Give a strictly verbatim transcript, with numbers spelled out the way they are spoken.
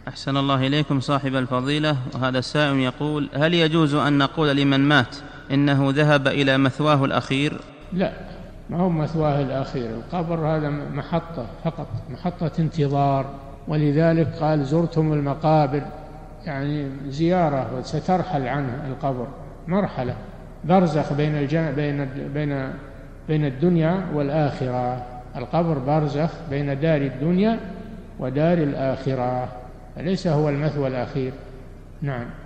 أحسن الله إليكم صاحب الفضيلة. وهذا السائل يقول: هل يجوز أن نقول لمن مات إنه ذهب إلى مثواه الأخير؟ لا، ما هو مثواه الأخير، القبر هذا محطة فقط، محطة انتظار، ولذلك قال: زرتم المقابر، يعني زيارة وسترحل عنه القبر، مرحلة برزخ بين الجن... بين بين بين الدنيا والآخرة. القبر برزخ بين دار الدنيا ودار الآخرة، ليس هو المثوى الأخير. نعم.